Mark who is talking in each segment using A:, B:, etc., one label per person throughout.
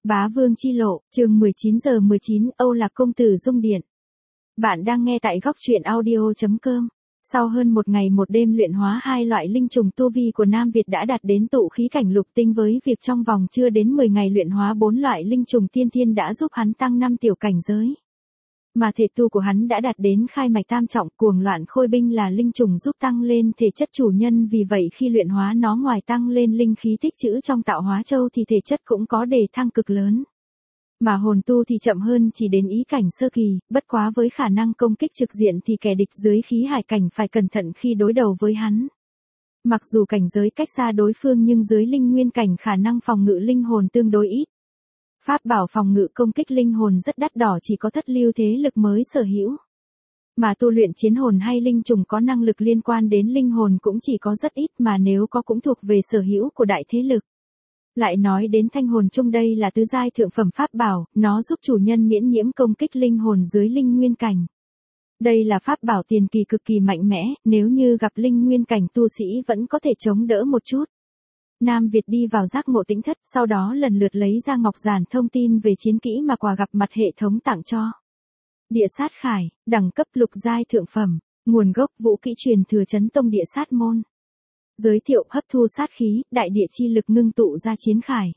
A: Bá Vương Chi Lộ, chương 19:19, Âu Lạc Công Tử Dung Điện. Bạn đang nghe tại góc truyện audio.com. Sau hơn một ngày một đêm luyện hóa hai loại linh trùng, tu vi của Nam Việt đã đạt đến tụ khí cảnh lục tinh, với việc trong vòng chưa đến 10 ngày luyện hóa 4 loại linh trùng tiên thiên đã giúp hắn tăng 5 tiểu cảnh giới. Mà thể tu của hắn đã đạt đến khai mạch tam trọng. Cuồng loạn khôi binh là linh trùng giúp tăng lên thể chất chủ nhân, vì vậy khi luyện hóa nó, ngoài tăng lên linh khí tích trữ trong tạo hóa châu thì thể chất cũng có đề thăng cực lớn. Mà hồn tu thì chậm hơn, chỉ đến ý cảnh sơ kỳ, bất quá với khả năng công kích trực diện thì kẻ địch dưới khí hải cảnh phải cẩn thận khi đối đầu với hắn. Mặc dù cảnh giới cách xa đối phương nhưng dưới linh nguyên cảnh khả năng phòng ngự linh hồn tương đối ít. Pháp bảo phòng ngự công kích linh hồn rất đắt đỏ, chỉ có thất lưu thế lực mới sở hữu. Mà tu luyện chiến hồn hay linh trùng có năng lực liên quan đến linh hồn cũng chỉ có rất ít, mà nếu có cũng thuộc về sở hữu của đại thế lực. Lại nói đến thanh hồn chung, đây là tứ giai thượng phẩm pháp bảo, nó giúp chủ nhân miễn nhiễm công kích linh hồn dưới linh nguyên cảnh. Đây là pháp bảo tiền kỳ cực kỳ mạnh mẽ, nếu như gặp linh nguyên cảnh tu sĩ vẫn có thể chống đỡ một chút. Nam Việt đi vào giác ngộ tĩnh thất, sau đó lần lượt lấy ra ngọc giản thông tin về chiến kỹ mà quà gặp mặt hệ thống tặng cho. Địa sát khải, đẳng cấp lục giai thượng phẩm, nguồn gốc vũ kỹ truyền thừa Chấn Tông Địa Sát Môn. Giới thiệu: hấp thu sát khí, đại địa chi lực ngưng tụ ra chiến khải.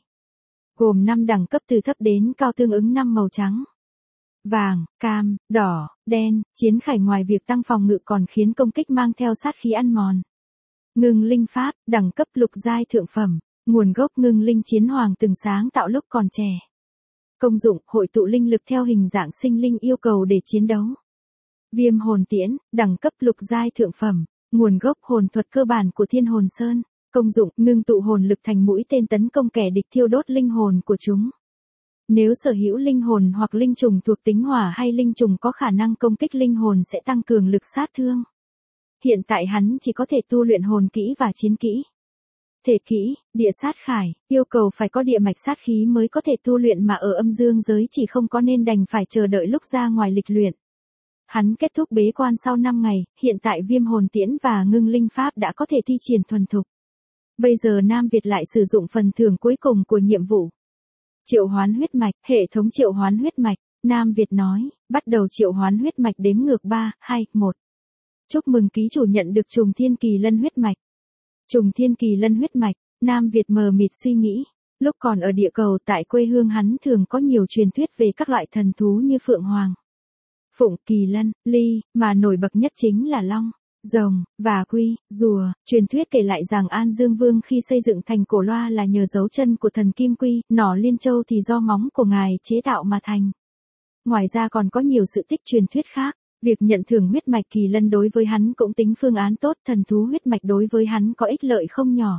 A: Gồm 5 đẳng cấp từ thấp đến cao, tương ứng 5 màu trắng, vàng, cam, đỏ, đen. Chiến khải ngoài việc tăng phòng ngự còn khiến công kích mang theo sát khí ăn mòn. Ngưng linh pháp, đẳng cấp lục giai thượng phẩm, nguồn gốc ngưng linh chiến hoàng từng sáng tạo lúc còn trẻ. Công dụng: hội tụ linh lực theo hình dạng sinh linh yêu cầu để chiến đấu. Viêm hồn tiễn, đẳng cấp lục giai thượng phẩm, nguồn gốc hồn thuật cơ bản của Thiên Hồn Sơn. Công dụng: ngưng tụ hồn lực thành mũi tên tấn công kẻ địch, thiêu đốt linh hồn của chúng. Nếu sở hữu linh hồn hoặc linh trùng thuộc tính hỏa hay linh trùng có khả năng công kích linh hồn sẽ tăng cường lực sát thương. Hiện tại hắn chỉ có thể tu luyện hồn kỹ và chiến kỹ. Thể kỹ: địa sát khải, yêu cầu phải có địa mạch sát khí mới có thể tu luyện, mà ở âm dương giới chỉ không có nên đành phải chờ đợi lúc ra ngoài lịch luyện. Hắn kết thúc bế quan sau 5 ngày, hiện tại viêm hồn tiễn và ngưng linh pháp đã có thể thi triển thuần thục. Bây giờ Nam Việt lại sử dụng phần thưởng cuối cùng của nhiệm vụ. Triệu hoán huyết mạch, hệ thống triệu hoán huyết mạch. Nam Việt nói, bắt đầu triệu hoán huyết mạch, đếm ngược 3, 2, 1. Chúc mừng ký chủ nhận được trùng thiên kỳ lân huyết mạch. Trùng thiên kỳ lân huyết mạch. Nam Việt mờ mịt suy nghĩ. Lúc còn ở địa cầu tại quê hương hắn thường có nhiều truyền thuyết về các loại thần thú như phượng hoàng, phụng, kỳ lân, ly, mà nổi bật nhất chính là long, rồng, và quy, rùa. Truyền thuyết kể lại rằng An Dương Vương khi xây dựng thành Cổ Loa là nhờ dấu chân của thần Kim Quy, nỏ Liên Châu thì do móng của ngài chế tạo mà thành. Ngoài ra còn có nhiều sự tích truyền thuyết khác. Việc nhận thưởng huyết mạch kỳ lân đối với hắn cũng tính phương án tốt, thần thú huyết mạch đối với hắn có ích lợi không nhỏ.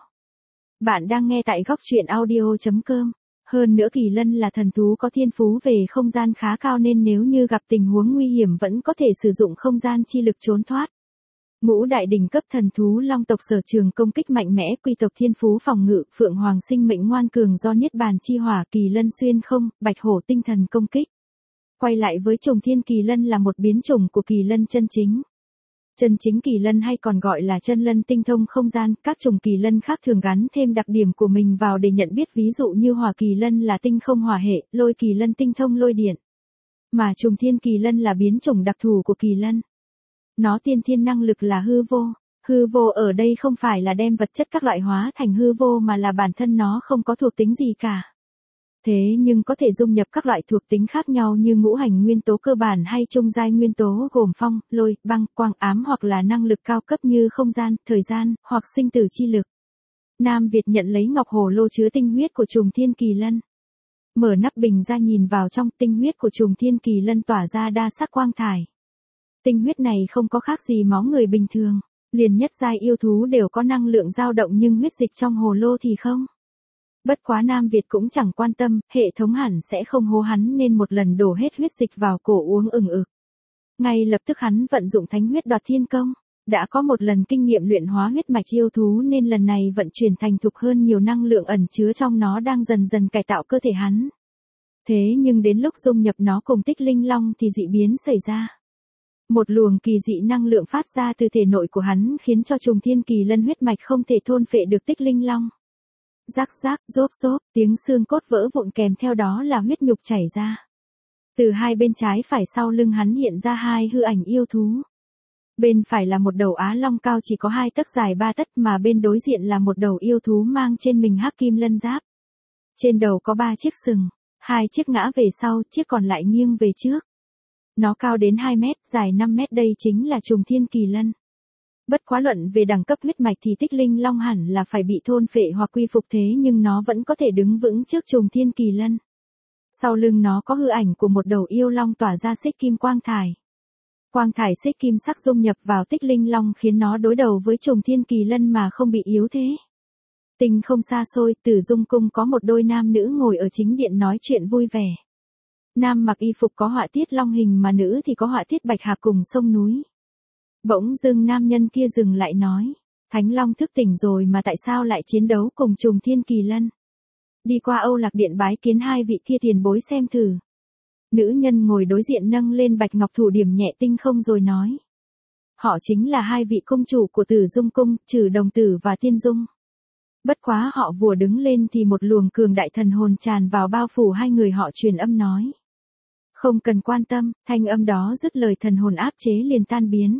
A: Bạn đang nghe tại góc truyện audio.com. Hơn nữa kỳ lân là thần thú có thiên phú về không gian khá cao, nên nếu như gặp tình huống nguy hiểm vẫn có thể sử dụng không gian chi lực trốn thoát. Ngũ đại đỉnh cấp thần thú long tộc sở trường công kích mạnh mẽ, quy tộc thiên phú phòng ngự, phượng hoàng sinh mệnh ngoan cường do niết bàn chi hỏa, kỳ lân xuyên không, bạch hổ tinh thần công kích. Quay lại với trùng thiên kỳ lân là một biến chủng của kỳ lân chân chính. Chân chính kỳ lân hay còn gọi là chân lân tinh thông không gian, các chủng kỳ lân khác thường gắn thêm đặc điểm của mình vào để nhận biết, ví dụ như hỏa kỳ lân là tinh không hỏa hệ, lôi kỳ lân tinh thông lôi điện. Mà trùng thiên kỳ lân là biến chủng đặc thù của kỳ lân. Nó tiên thiên năng lực là hư vô. Hư vô ở đây không phải là đem vật chất các loại hóa thành hư vô, mà là bản thân nó không có thuộc tính gì cả. Thế nhưng có thể dung nhập các loại thuộc tính khác nhau như ngũ hành nguyên tố cơ bản hay trung giai nguyên tố gồm phong, lôi, băng, quang, ám, hoặc là năng lực cao cấp như không gian, thời gian, hoặc sinh tử chi lực. Nam Việt nhận lấy ngọc hồ lô chứa tinh huyết của trùng thiên kỳ lân. Mở nắp bình ra nhìn vào trong, tinh huyết của trùng thiên kỳ lân tỏa ra đa sắc quang thải. Tinh huyết này không có khác gì máu người bình thường, liền nhất giai yêu thú đều có năng lượng dao động, nhưng huyết dịch trong hồ lô thì không. Bất quá Nam Việt cũng chẳng quan tâm, hệ thống hẳn sẽ không hố hắn nên một lần đổ hết huyết dịch vào cổ uống ừng ực. Ngay lập tức hắn vận dụng thánh huyết đoạt thiên công. Đã có một lần kinh nghiệm luyện hóa huyết mạch yêu thú nên lần này vận chuyển thành thục hơn, nhiều năng lượng ẩn chứa trong nó đang dần dần cải tạo cơ thể hắn. Thế nhưng đến lúc dung nhập nó cùng tích linh long thì dị biến xảy ra. Một luồng kỳ dị năng lượng phát ra từ thể nội của hắn khiến cho trùng thiên kỳ lân huyết mạch không thể thôn phệ được tích linh long. Rắc rắc, rốp rốp, tiếng xương cốt vỡ vụn kèm theo đó là huyết nhục chảy ra. Từ hai bên trái phải sau lưng hắn hiện ra hai hư ảnh yêu thú. Bên phải là một đầu á long cao chỉ có 2 tấc dài 3 tấc mà bên đối diện là một đầu yêu thú mang trên mình hắc kim lân giáp. Trên đầu có 3 chiếc sừng, 2 chiếc ngã về sau, chiếc còn lại nghiêng về trước. Nó cao đến 2 mét, dài 5 mét, đây chính là trùng thiên kỳ lân. Bất quá luận về đẳng cấp huyết mạch thì tích linh long hẳn là phải bị thôn phệ hoặc quy phục thế nhưng nó vẫn có thể đứng vững trước trùng thiên kỳ lân. Sau lưng nó có hư ảnh của một đầu yêu long tỏa ra xích kim quang thải. Quang thải xích kim sắc dung nhập vào tích linh long khiến nó đối đầu với trùng thiên kỳ lân mà không bị yếu thế. Tinh không xa xôi, Tử Dung cung có một đôi nam nữ ngồi ở chính điện nói chuyện vui vẻ. Nam mặc y phục có họa tiết long hình mà nữ thì có họa tiết bạch hạc cùng sông núi. Bỗng dưng nam nhân kia dừng lại nói, Thánh Long thức tỉnh rồi mà tại sao lại chiến đấu cùng trùng thiên kỳ lân? Đi qua Âu Lạc Điện bái kiến hai vị kia tiền bối xem thử. Nữ nhân ngồi đối diện nâng lên bạch ngọc thủ điểm nhẹ tinh không rồi nói. Họ chính là hai vị công chủ của Tử Dung cung, Trừ Đồng Tử và Tiên Dung. Bất quá họ vừa đứng lên thì một luồng cường đại thần hồn tràn vào bao phủ hai người họ truyền âm nói. Không cần quan tâm, thanh âm đó dứt lời thần hồn áp chế liền tan biến.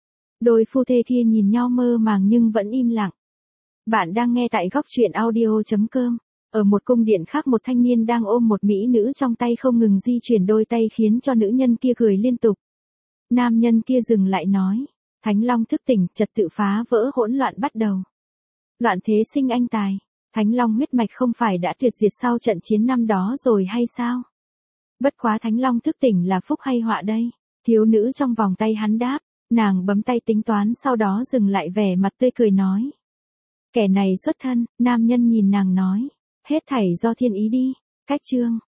A: Đôi phu thê kia nhìn nhau mơ màng nhưng vẫn im lặng. Bạn đang nghe tại góc truyện audio.com. Ở một cung điện khác một thanh niên đang ôm một mỹ nữ trong tay không ngừng di chuyển đôi tay khiến cho nữ nhân kia cười liên tục. Nam nhân kia dừng lại nói. Thánh Long thức tỉnh, trật tự phá vỡ hỗn loạn bắt đầu. Loạn thế sinh anh tài. Thánh Long huyết mạch không phải đã tuyệt diệt sau trận chiến năm đó rồi hay sao? Bất quá Thánh Long thức tỉnh là phúc hay họa đây? Thiếu nữ trong vòng tay hắn đáp. Nàng bấm tay tính toán sau đó dừng lại vẻ mặt tươi cười nói. Kẻ này xuất thân, nam nhân nhìn nàng nói. Hết thảy do thiên ý đi. Cách chương.